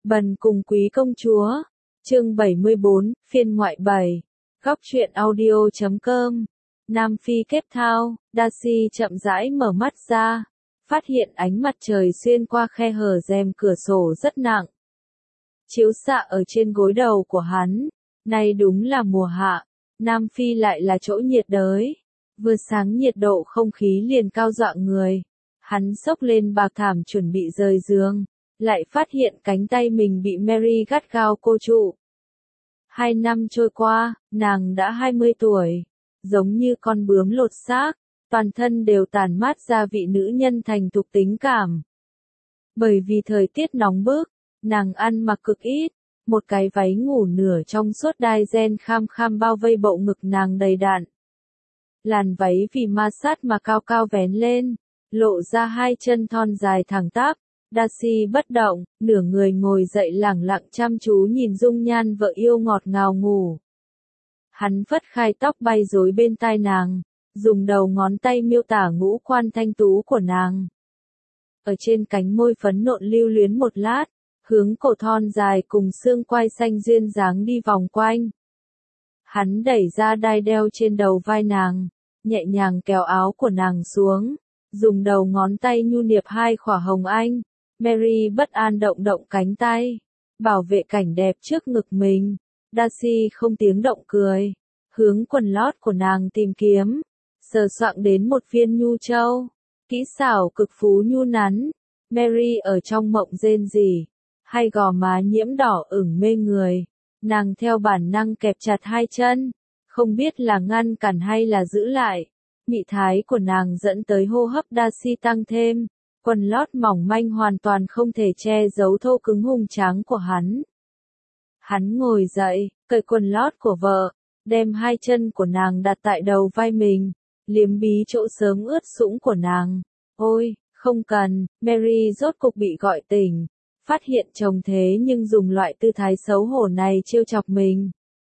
Bần cùng quý công chúa. Chương 74, phiên ngoại 7. Góc truyện audio.com. Nam Phi Cape Town, Darcy chậm rãi mở mắt ra, phát hiện ánh mặt trời xuyên qua khe hở rèm cửa sổ rất nặng, chiếu xạ ở trên gối đầu của hắn. Nay đúng là mùa hạ, Nam Phi lại là chỗ nhiệt đới. Vừa sáng nhiệt độ không khí liền cao dọa người. Hắn xốc lên bạc thảm chuẩn bị rời giường, lại phát hiện cánh tay mình bị Mary gắt gao cô trụ. 2 năm trôi qua, nàng đã 20 tuổi, giống như con bướm lột xác, toàn thân đều tản mát ra vị nữ nhân thành thục tính cảm. Bởi vì thời tiết nóng bức, nàng ăn mặc cực ít, một cái váy ngủ nửa trong suốt đai ren kham kham bao vây bộ ngực nàng đầy đặn. Làn váy vì ma sát mà cao cao vén lên, lộ ra hai chân thon dài thẳng tắp. Darcy bất động, nửa người ngồi dậy lẳng lặng chăm chú nhìn dung nhan vợ yêu ngọt ngào ngủ. Hắn phất khai tóc bay rối bên tai nàng, dùng đầu ngón tay miêu tả ngũ quan thanh tú của nàng. Ở trên cánh môi phấn nộn lưu luyến một lát, hướng cổ thon dài cùng xương quai xanh duyên dáng đi vòng quanh. Hắn đẩy ra đai đeo trên đầu vai nàng, nhẹ nhàng kéo áo của nàng xuống, dùng đầu ngón tay nhu niệp hai khỏa hồng anh. Mary bất an động động cánh tay, bảo vệ cảnh đẹp trước ngực mình. Darcy không tiếng động cười, hướng quần lót của nàng tìm kiếm, sờ soạng đến một viên nhu châu, kỹ xảo cực phú nhu nắn. Mary ở trong mộng rên rỉ, hai gò má nhiễm đỏ ửng mê người, nàng theo bản năng kẹp chặt hai chân, không biết là ngăn cản hay là giữ lại. Mị thái của nàng dẫn tới hô hấp Darcy tăng thêm. Quần lót mỏng manh hoàn toàn không thể che giấu thô cứng hùng tráng của hắn. Hắn ngồi dậy, cởi quần lót của vợ, đem hai chân của nàng đặt tại đầu vai mình, liếm bí chỗ sớm ướt sũng của nàng. Ôi, không cần. Mary rốt cục bị gọi tỉnh, phát hiện chồng thế nhưng dùng loại tư thái xấu hổ này trêu chọc mình.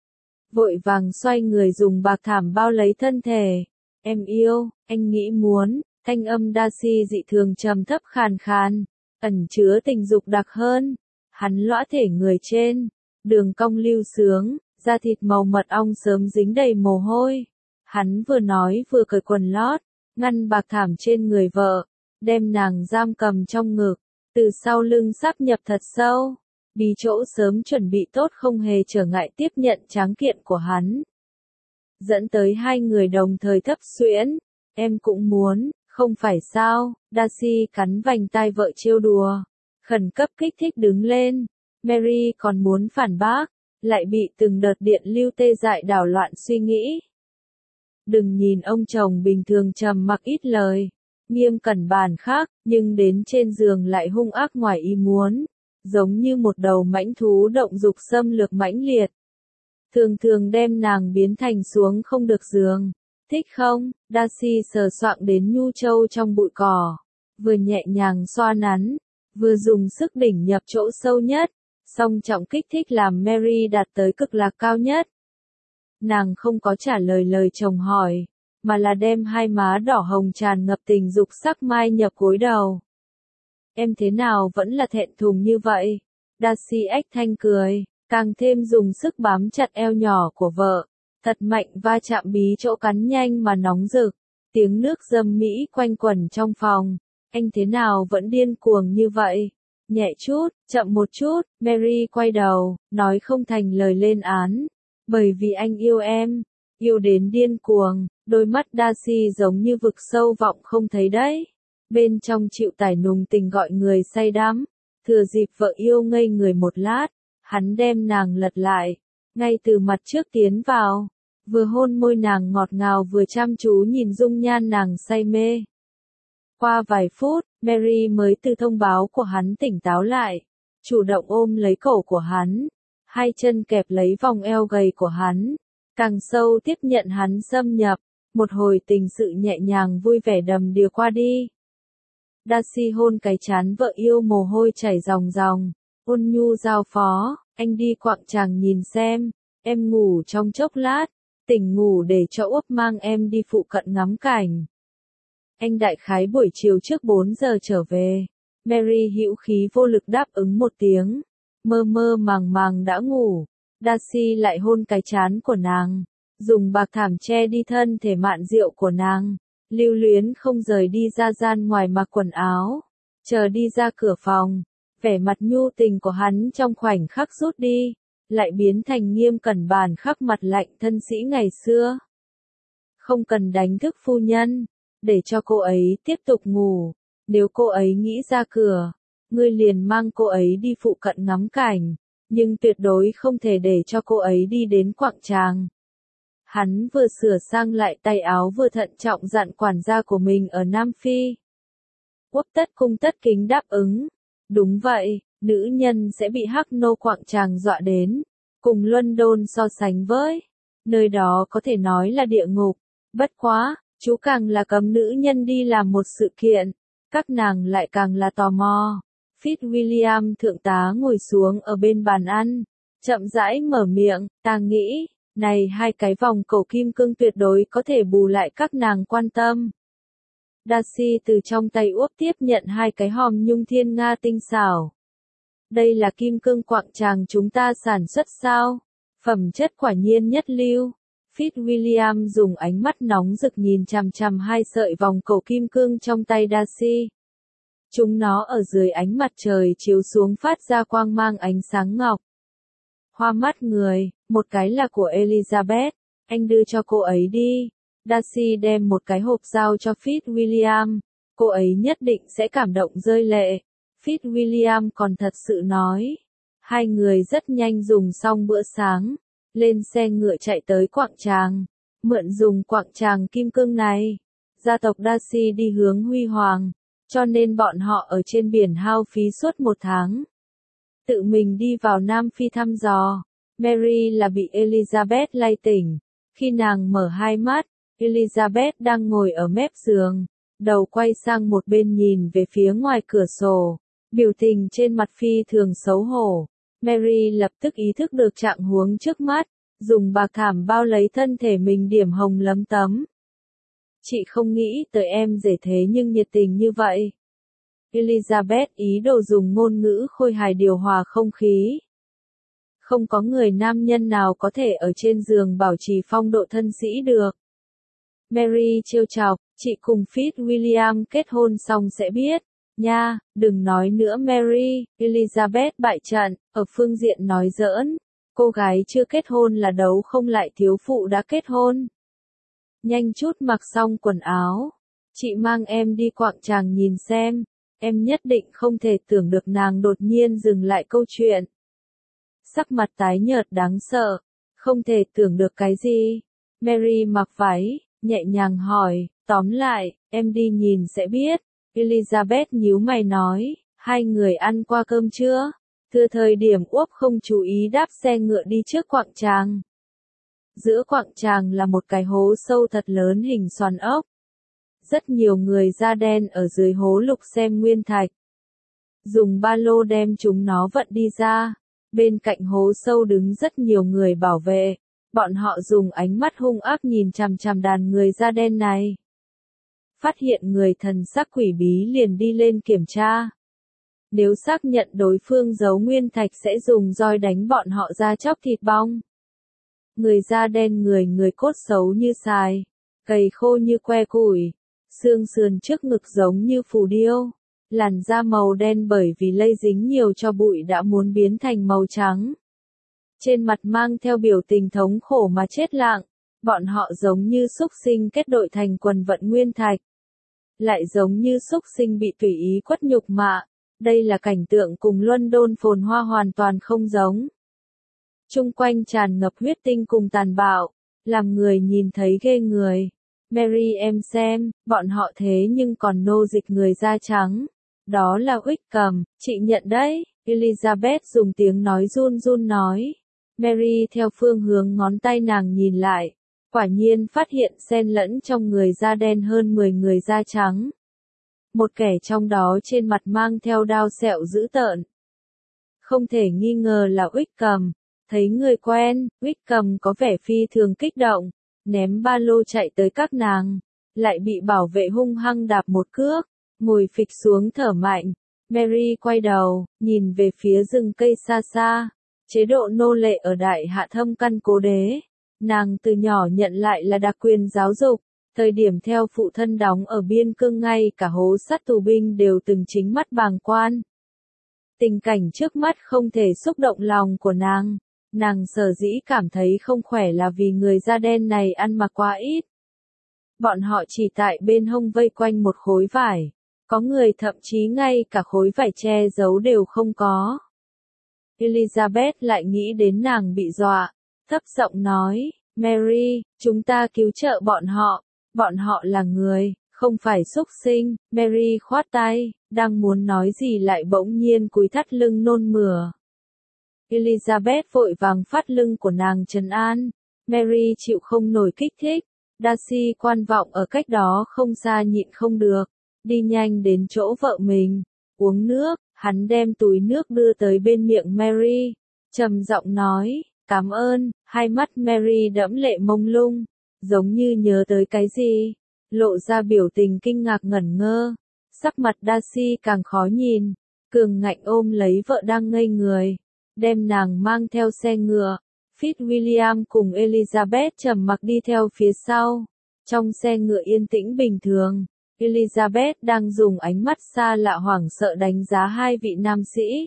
Vội vàng xoay người dùng bạc thảm bao lấy thân thể. Em yêu, anh nghĩ muốn. Thanh âm Darcy dị thường trầm thấp khàn khàn, ẩn chứa tình dục đặc hơn. Hắn lõa thể người trên, đường cong lưu sướng, da thịt màu mật ong sớm dính đầy mồ hôi. Hắn vừa nói vừa cởi quần lót, ngăn bạc thảm trên người vợ, đem nàng giam cầm trong ngực, từ sau lưng sáp nhập thật sâu. Bí chỗ sớm chuẩn bị tốt không hề trở ngại tiếp nhận tráng kiện của hắn. Dẫn tới hai người đồng thời thấp xuyễn. Em cũng muốn. Không phải sao. Darcy cắn vành tai vợ trêu đùa, khẩn cấp kích thích đứng lên. Mary còn muốn phản bác, lại bị từng đợt điện lưu tê dại đảo loạn suy nghĩ. Đừng nhìn ông chồng bình thường trầm mặc ít lời, nghiêm cẩn bản khác, nhưng đến trên giường lại hung ác ngoài ý muốn, giống như một đầu mãnh thú động dục xâm lược mãnh liệt. Thường thường đem nàng biến thành xuống không được giường. Thích không? Darcy sờ soạng đến nhu châu trong bụi cỏ, vừa nhẹ nhàng xoa nắn, vừa dùng sức đỉnh nhập chỗ sâu nhất, song trọng kích thích làm Mary đạt tới cực lạc cao nhất. Nàng không có trả lời lời chồng hỏi, mà là đem hai má đỏ hồng tràn ngập tình dục sắc mai nhập gối đầu. Em thế nào vẫn là thẹn thùng như vậy? Darcy ếch thanh cười, càng thêm dùng sức bám chặt eo nhỏ của vợ. Thật mạnh va chạm bí chỗ cắn nhanh mà nóng rực, tiếng nước dâm mỹ quanh quẩn trong phòng. Anh thế nào vẫn điên cuồng như vậy? Nhẹ chút, chậm một chút. Mary quay đầu, nói không thành lời lên án. Bởi vì anh yêu em, yêu đến điên cuồng. Đôi mắt Darcy giống như vực sâu vọng không thấy đấy. Bên trong chịu tải nùng tình gọi người say đắm. Thừa dịp vợ yêu ngây người một lát, hắn đem nàng lật lại. Ngay từ mặt trước tiến vào, vừa hôn môi nàng ngọt ngào vừa chăm chú nhìn dung nhan nàng say mê. Qua vài phút, Mary mới từ thông báo của hắn tỉnh táo lại, chủ động ôm lấy cổ của hắn, hai chân kẹp lấy vòng eo gầy của hắn, càng sâu tiếp nhận hắn xâm nhập, một hồi tình sự nhẹ nhàng vui vẻ đầm đìa qua đi. Darcy hôn cái trán vợ yêu mồ hôi chảy ròng ròng, ôn nhu giao phó. Anh đi quạng chàng nhìn xem, em ngủ trong chốc lát, tỉnh ngủ để cho Úc mang em đi phụ cận ngắm cảnh. Anh đại khái buổi chiều trước 4 giờ trở về. Mary hữu khí vô lực đáp ứng một tiếng. mơ mơ màng màng đã ngủ. Darcy lại hôn cái trán của nàng, dùng bạc thảm che đi thân thể mạn rượu của nàng, lưu luyến không rời đi ra gian ngoài mặc quần áo, chờ đi ra cửa phòng, vẻ mặt nhu tình của hắn trong khoảnh khắc rút đi, lại biến thành nghiêm cẩn bàn khắc mặt lạnh thân sĩ ngày xưa. Không cần đánh thức phu nhân, để cho cô ấy tiếp tục ngủ, nếu cô ấy nghĩ ra cửa, ngươi liền mang cô ấy đi phụ cận ngắm cảnh, nhưng tuyệt đối không thể để cho cô ấy đi đến quảng trường. Hắn vừa sửa sang lại tay áo vừa thận trọng dặn quản gia của mình ở Nam Phi. Quốc tất cung tất kính đáp ứng. Đúng vậy, nữ nhân sẽ bị hắc nô quảng trường dọa đến, cùng London so sánh với. Nơi đó có thể nói là địa ngục. Bất quá, chú càng là cấm nữ nhân đi làm một sự kiện, các nàng lại càng là tò mò. Fitzwilliam thượng tá ngồi xuống ở bên bàn ăn, chậm rãi mở miệng, ta nghĩ, này hai cái vòng cổ kim cương tuyệt đối có thể bù lại các nàng quan tâm. Darcy từ trong tay Úc tiếp nhận hai cái hòm nhung thiên nga tinh xảo. Đây là kim cương quặng tràng chúng ta sản xuất sao? Phẩm chất quả nhiên nhất lưu. Fitzwilliam dùng ánh mắt nóng rực nhìn chằm chằm hai sợi vòng cổ kim cương trong tay Darcy. Chúng nó ở dưới ánh mặt trời chiếu xuống phát ra quang mang ánh sáng ngọc. Hoa mắt người, một cái là của Elizabeth, anh đưa cho cô ấy đi. Darcy đem một cái hộp giao cho Fitzwilliam, cô ấy nhất định sẽ cảm động rơi lệ. Fitzwilliam còn thật sự nói. Hai người rất nhanh dùng xong bữa sáng, lên xe ngựa chạy tới quảng trường, mượn dùng quảng trường kim cương này. Gia tộc Darcy đi hướng huy hoàng, cho nên bọn họ ở trên biển hao phí suốt một tháng. Tự mình đi vào Nam Phi thăm dò. Mary là bị Elizabeth lay tỉnh. Khi nàng mở hai mắt, Elizabeth đang ngồi ở mép giường, đầu quay sang một bên nhìn về phía ngoài cửa sổ, biểu tình trên mặt phi thường xấu hổ. Mary lập tức ý thức được trạng huống trước mắt, dùng bạc thảm bao lấy thân thể mình điểm hồng lấm tấm. Chị không nghĩ tới em dễ thế nhưng nhiệt tình như vậy. Elizabeth ý đồ dùng ngôn ngữ khôi hài điều hòa không khí. Không có người nam nhân nào có thể ở trên giường bảo trì phong độ thân sĩ được. Mary trêu chọc, chị cùng Fitzwilliam kết hôn xong sẽ biết. Nha, đừng nói nữa Mary, Elizabeth bại trận, ở phương diện nói giỡn. Cô gái chưa kết hôn là đấu không lại thiếu phụ đã kết hôn. Nhanh chút mặc xong quần áo. Chị mang em đi quảng trường nhìn xem. Em nhất định không thể tưởng được nàng đột nhiên dừng lại câu chuyện. Sắc mặt tái nhợt đáng sợ. Không thể tưởng được cái gì. Mary mặc váy, nhẹ nhàng hỏi, tóm lại, em đi nhìn sẽ biết. Elizabeth nhíu mày nói, hai người ăn qua cơm chưa? Thừa thời điểm Úc không chú ý đáp xe ngựa đi trước quảng trường. Giữa quảng trường là một cái hố sâu thật lớn hình xoàn ốc. Rất nhiều người da đen ở dưới hố lục xem nguyên thạch. Dùng ba lô đem chúng nó vận đi ra. Bên cạnh hố sâu đứng rất nhiều người bảo vệ. Bọn họ dùng ánh mắt hung ác nhìn chằm chằm đàn người da đen này. Phát hiện người thần sắc quỷ bí liền đi lên kiểm tra. Nếu xác nhận đối phương giấu nguyên thạch sẽ dùng roi đánh bọn họ ra chóc thịt bong. Người da đen người cốt xấu như xài, cầy khô như que củi, xương sườn trước ngực giống như phù điêu, làn da màu đen bởi vì lây dính nhiều cho bụi đã muốn biến thành màu trắng. Trên mặt mang theo biểu tình thống khổ mà chết lặng, bọn họ giống như súc sinh kết đội thành quần vận nguyên thạch. Lại giống như súc sinh bị tùy ý quất nhục mạ, đây là cảnh tượng cùng London phồn hoa hoàn toàn không giống. Trung quanh tràn ngập huyết tinh cùng tàn bạo, làm người nhìn thấy ghê người. Mary em xem, bọn họ thế nhưng còn nô dịch người da trắng. Đó là Wickham, chị nhận đấy, Elizabeth dùng tiếng nói run run nói. Mary theo phương hướng ngón tay nàng nhìn lại, quả nhiên phát hiện xen lẫn trong người da đen hơn 10 người da trắng. Một kẻ trong đó trên mặt mang theo đao sẹo dữ tợn. Không thể nghi ngờ là Wickham. Thấy người quen, Wickham có vẻ phi thường kích động, ném ba lô chạy tới các nàng, lại bị bảo vệ hung hăng đạp một cước, ngồi phịch xuống thở mạnh. Mary quay đầu, nhìn về phía rừng cây xa xa. Chế độ nô lệ ở Đại Hạ thâm căn cố đế. Nàng từ nhỏ nhận lại là đặc quyền giáo dục. Thời điểm theo phụ thân đóng ở biên cương ngay cả hố sắt tù binh đều từng chính mắt bàng quan. Tình cảnh trước mắt không thể xúc động lòng của nàng. Nàng sở dĩ cảm thấy không khỏe là vì người da đen này ăn mặc quá ít. Bọn họ chỉ tại bên hông vây quanh một khối vải. Có người thậm chí ngay cả khối vải che giấu đều không có. Elizabeth lại nghĩ đến nàng bị dọa. Thấp giọng nói, Mary, chúng ta cứu trợ bọn họ. Bọn họ là người, không phải súc sinh. Mary khoát tay, đang muốn nói gì lại bỗng nhiên cúi thắt lưng nôn mửa. Elizabeth vội vàng phát lưng của nàng trấn an. Mary chịu không nổi kích thích. Darcy quan vọng ở cách đó không xa nhịn không được. Đi nhanh đến chỗ vợ mình. Uống nước, hắn đem túi nước đưa tới bên miệng Mary. Trầm giọng nói, cảm ơn. Hai mắt Mary đẫm lệ mông lung. Giống như nhớ tới cái gì. Lộ ra biểu tình kinh ngạc ngẩn ngơ. Sắc mặt Darcy càng khó nhìn. Cường ngạnh ôm lấy vợ đang ngây người. Đem nàng mang theo xe ngựa. Fitzwilliam cùng Elizabeth trầm mặc đi theo phía sau. Trong xe ngựa yên tĩnh bình thường. Elizabeth đang dùng ánh mắt xa lạ hoảng sợ đánh giá hai vị nam sĩ.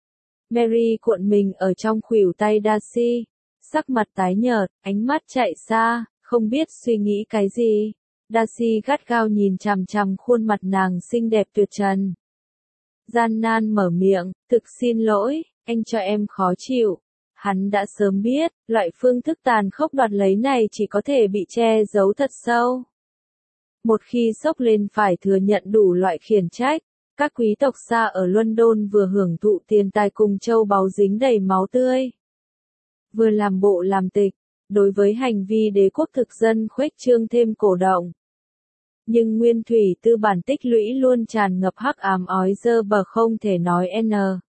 Mary cuộn mình ở trong khuỷu tay Darcy. Sắc mặt tái nhợt, ánh mắt chạy xa, không biết suy nghĩ cái gì. Darcy gắt gao nhìn chằm chằm khuôn mặt nàng xinh đẹp tuyệt trần. Gian nan mở miệng, thực xin lỗi, anh cho em khó chịu. Hắn đã sớm biết, loại phương thức tàn khốc đoạt lấy này chỉ có thể bị che giấu thật sâu. Một khi sốc lên phải thừa nhận đủ loại khiển trách. Các quý tộc xa ở London vừa hưởng thụ tiền tài cùng châu báu dính đầy máu tươi. Vừa làm bộ làm tịch, đối với hành vi đế quốc thực dân khuếch trương thêm cổ động. Nhưng nguyên thủy tư bản tích lũy luôn tràn ngập hắc ám ói dơ bờ không thể nói n.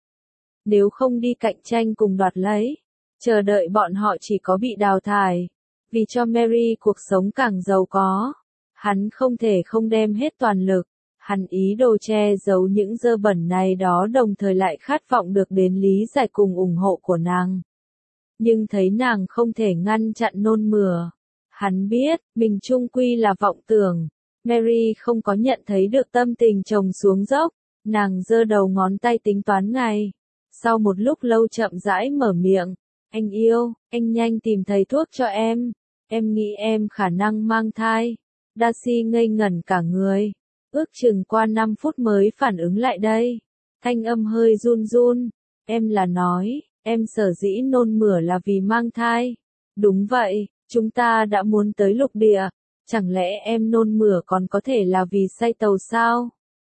Nếu không đi cạnh tranh cùng đoạt lấy, chờ đợi bọn họ chỉ có bị đào thải. Vì cho Mary cuộc sống càng giàu có, hắn không thể không đem hết toàn lực. Hắn ý đồ che giấu những dơ bẩn này đó đồng thời lại khát vọng được đến lý giải cùng ủng hộ của nàng. Nhưng thấy nàng không thể ngăn chặn nôn mửa. Hắn biết, mình chung quy là vọng tưởng. Mary không có nhận thấy được tâm tình chồng xuống dốc. Nàng giơ đầu ngón tay tính toán ngày. Sau một lúc lâu chậm rãi mở miệng. Anh yêu, anh nhanh tìm thầy thuốc cho em. Em nghĩ em khả năng mang thai. Darcy ngây ngẩn cả người. Ước chừng qua 5 phút mới phản ứng lại đây. Thanh âm hơi run run. Em là nói, em sở dĩ nôn mửa là vì mang thai. Đúng vậy, chúng ta đã muốn tới lục địa. Chẳng lẽ em nôn mửa còn có thể là vì say tàu sao?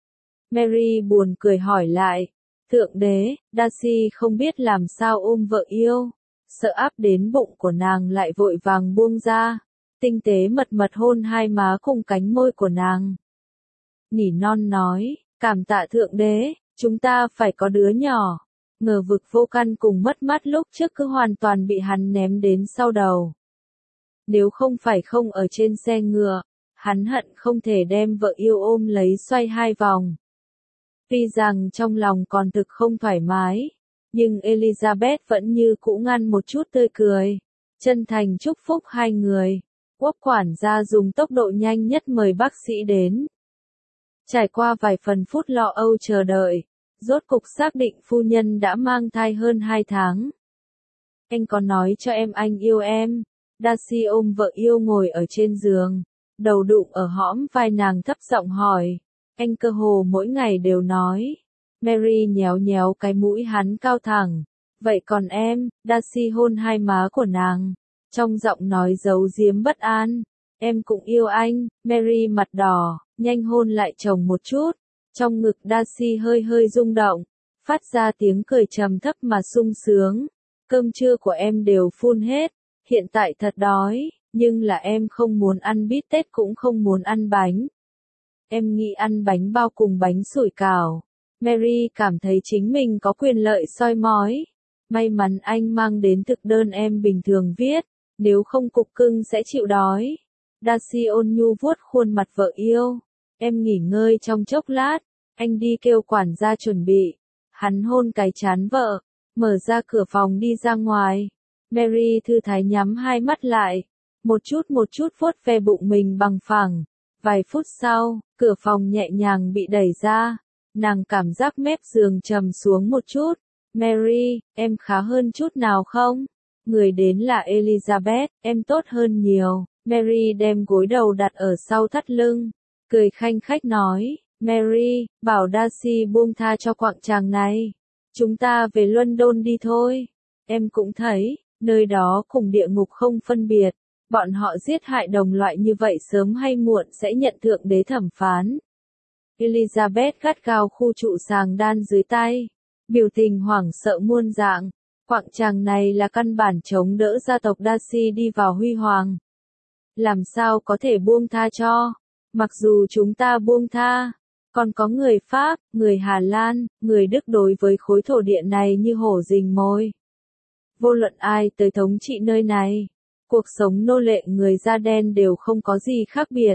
Mary buồn cười hỏi lại. Thượng đế, Darcy không biết làm sao ôm vợ yêu. Sợ áp đến bụng của nàng lại vội vàng buông ra. Tinh tế mật mật hôn hai má cùng cánh môi của nàng. Nỉ non nói, cảm tạ thượng đế, chúng ta phải có đứa nhỏ. Ngờ vực vô căn cùng mất mát lúc trước cứ hoàn toàn bị hắn ném đến sau đầu. Nếu không phải không ở trên xe ngựa, hắn hận không thể đem vợ yêu ôm lấy xoay hai vòng. Tuy rằng trong lòng còn thực không thoải mái, nhưng Elizabeth vẫn như cũ ngăn một chút tươi cười. Chân thành chúc phúc hai người. Quốc quản gia dùng tốc độ nhanh nhất mời bác sĩ đến. Trải qua vài phần phút lo âu chờ đợi, rốt cục xác định phu nhân đã mang thai hơn 2 tháng. Anh có nói cho em anh yêu em. Darcy ôm vợ yêu ngồi ở trên giường, đầu đụng ở hõm vai nàng thấp giọng hỏi. Anh cơ hồ mỗi ngày đều nói. Mary nhéo nhéo cái mũi hắn cao thẳng. Vậy còn em? Darcy hôn hai má của nàng, trong giọng nói giấu giếm bất an. Em cũng yêu anh. Mary mặt đỏ, nhanh hôn lại chồng một chút. Trong ngực Darcy hơi hơi rung động, phát ra tiếng cười trầm thấp mà sung sướng. Cơm trưa của em đều phun hết, hiện tại thật đói, nhưng là em không muốn ăn bít tết cũng không muốn ăn bánh. Em nghĩ ăn bánh bao cùng bánh sủi cảo. Mary cảm thấy chính mình có quyền lợi soi mói. May mắn anh mang đến thực đơn em bình thường viết, nếu không cục cưng sẽ chịu đói. Darcy ôn nhu vuốt khuôn mặt vợ yêu. Em nghỉ ngơi trong chốc lát, Anh đi kêu quản gia chuẩn bị. Hắn hôn cái trán vợ, mở ra cửa phòng đi ra ngoài. Mary thư thái nhắm hai mắt lại, một chút vuốt ve bụng mình bằng phẳng. Vài phút sau, cửa phòng nhẹ nhàng bị đẩy ra. Nàng cảm giác mép giường trầm xuống một chút. Mary, em khá hơn chút nào không? Người đến là Elizabeth, em tốt hơn nhiều. Mary đem gối đầu đặt ở sau thắt lưng, cười khanh khách nói, Mary, bảo Darcy buông tha cho quặng chàng này. Chúng ta về London đi thôi. Em cũng thấy, nơi đó cùng địa ngục không phân biệt. Bọn họ giết hại đồng loại như vậy sớm hay muộn sẽ nhận thượng đế thẩm phán. Elizabeth gắt gao khu trụ sàng đan dưới tay, biểu tình hoảng sợ muôn dạng. Quặng chàng này là căn bản chống đỡ gia tộc Darcy đi vào huy hoàng. Làm sao có thể buông tha cho? Mặc dù chúng ta buông tha, còn có người Pháp, người Hà Lan, người Đức đối với khối thổ địa này như hổ rình mồi. Vô luận ai tới thống trị nơi này, cuộc sống nô lệ người da đen đều không có gì khác biệt.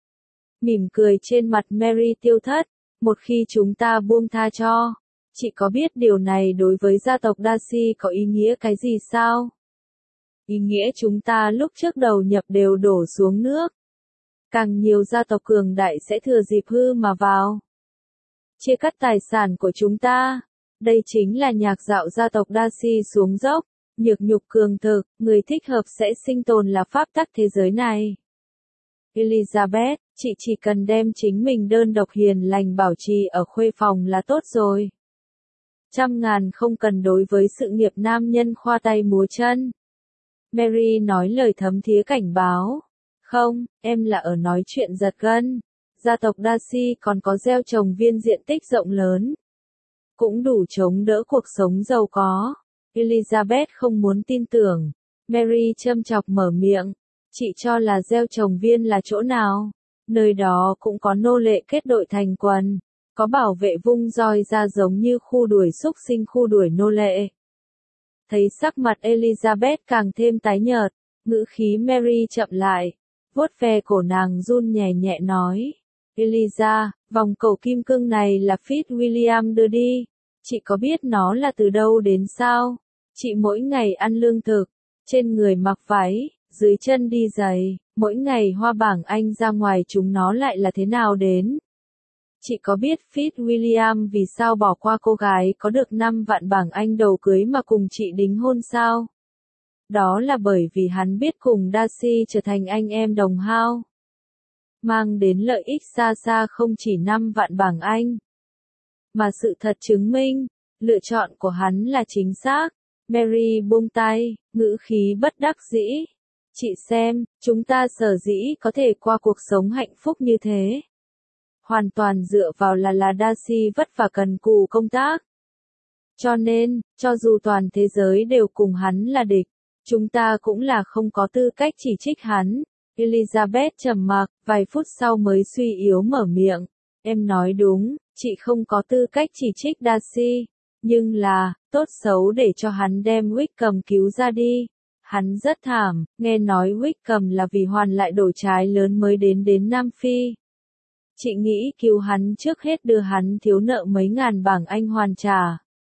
Mỉm cười trên mặt Mary tiêu thất, một khi chúng ta buông tha cho, chị có biết điều này đối với gia tộc Darcy có ý nghĩa cái gì sao? Ý nghĩa chúng ta lúc trước đầu nhập đều đổ xuống nước. Càng nhiều gia tộc cường đại sẽ thừa dịp hư mà vào. Chia cắt tài sản của chúng ta. Đây chính là nhạc dạo gia tộc Darcy xuống dốc. Nhược nhục cường thực, người thích hợp sẽ sinh tồn là pháp tắc thế giới này. Elizabeth, chị chỉ cần đem chính mình đơn độc hiền lành bảo trì ở khuê phòng là tốt rồi. Trăm ngàn không cần đối với sự nghiệp nam nhân khoa tay múa chân. Mary nói lời thấm thía cảnh báo. Không, em là ở nói chuyện giật gân. Gia tộc Darcy còn có gieo trồng viên diện tích rộng lớn. Cũng đủ chống đỡ cuộc sống giàu có. Elizabeth không muốn tin tưởng. Mary châm chọc mở miệng. Chị cho là gieo trồng viên là chỗ nào? Nơi đó cũng có nô lệ kết đội thành quần. Có bảo vệ vung roi ra giống như khu đuổi xúc sinh khu đuổi nô lệ. Thấy sắc mặt Elizabeth càng thêm tái nhợt, ngữ khí Mary chậm lại, vuốt ve cổ nàng run nhẹ nhẹ nói. Eliza, vòng cổ kim cương này là Fitzwilliam đưa đi. Chị có biết nó là từ đâu đến sao? Chị mỗi ngày ăn lương thực, trên người mặc váy, dưới chân đi giày, mỗi ngày hoa bảng Anh ra ngoài chúng nó lại là thế nào đến? Chị có biết Fitzwilliam vì sao bỏ qua cô gái có được 5 vạn bảng Anh đầu cưới mà cùng chị đính hôn sao? Đó là bởi vì hắn biết cùng Darcy trở thành anh em đồng hao. Mang đến lợi ích xa xa không chỉ 5 vạn bảng Anh. Mà sự thật chứng minh, lựa chọn của hắn là chính xác. Mary buông tay, ngữ khí bất đắc dĩ. Chị xem, chúng ta sở dĩ có thể qua cuộc sống hạnh phúc như thế. Hoàn toàn dựa vào là Darcy vất vả cần cù công tác. Cho nên, cho dù toàn thế giới đều cùng hắn là địch, chúng ta cũng là không có tư cách chỉ trích hắn. Elizabeth trầm mặc, vài phút sau mới suy yếu mở miệng. Em nói đúng, chị không có tư cách chỉ trích Darcy. Nhưng là, tốt xấu để cho hắn đem Wickham cứu ra đi. Hắn rất thảm, nghe nói Wickham là vì hoàn lại đổi trái lớn mới đến Nam Phi. Chị nghĩ cứu hắn trước hết đưa hắn thiếu nợ mấy ngàn bảng Anh hoàn trả.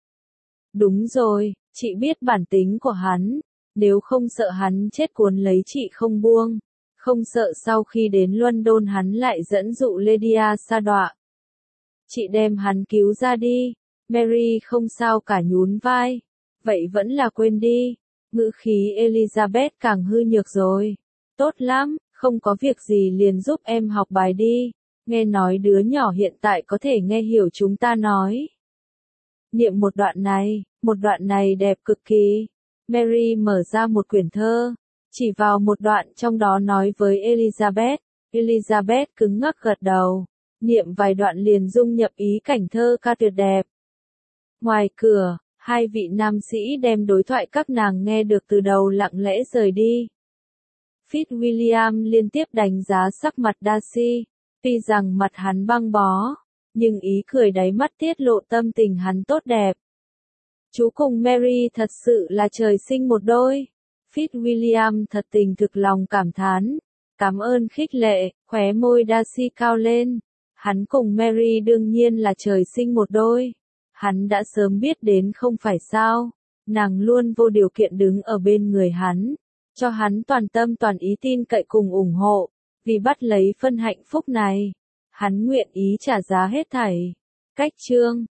Đúng rồi, chị biết bản tính của hắn. Nếu không sợ hắn chết cuốn lấy chị không buông. Không sợ sau khi đến London hắn lại dẫn dụ Lydia sa đọa. Chị đem hắn cứu ra đi. Mary không sao cả nhún vai. Vậy vẫn là quên đi. Ngữ khí Elizabeth càng hư nhược rồi. Tốt lắm, không có việc gì liền giúp em học bài đi. Nghe nói đứa nhỏ hiện tại có thể nghe hiểu chúng ta nói. Niệm một đoạn này đẹp cực kỳ. Mary mở ra một quyển thơ, chỉ vào một đoạn trong đó nói với Elizabeth. Elizabeth cứng ngắc gật đầu, niệm vài đoạn liền dung nhập ý cảnh thơ ca tuyệt đẹp. Ngoài cửa, hai vị nam sĩ đem đối thoại các nàng nghe được từ đầu lặng lẽ rời đi. Fitzwilliam liên tiếp đánh giá sắc mặt Darcy, tuy rằng mặt hắn băng bó, nhưng ý cười đáy mắt tiết lộ tâm tình hắn tốt đẹp. Chú cùng Mary thật sự là trời sinh một đôi. Fitzwilliam thật tình thực lòng cảm thán. Cảm ơn khích lệ, khóe môi Darcy cao lên. Hắn cùng Mary đương nhiên là trời sinh một đôi. Hắn đã sớm biết đến không phải sao. Nàng luôn vô điều kiện đứng ở bên người hắn, cho hắn toàn tâm toàn ý tin cậy cùng ủng hộ. Vì bắt lấy phân hạnh phúc này, hắn nguyện ý trả giá hết thảy. Cách chương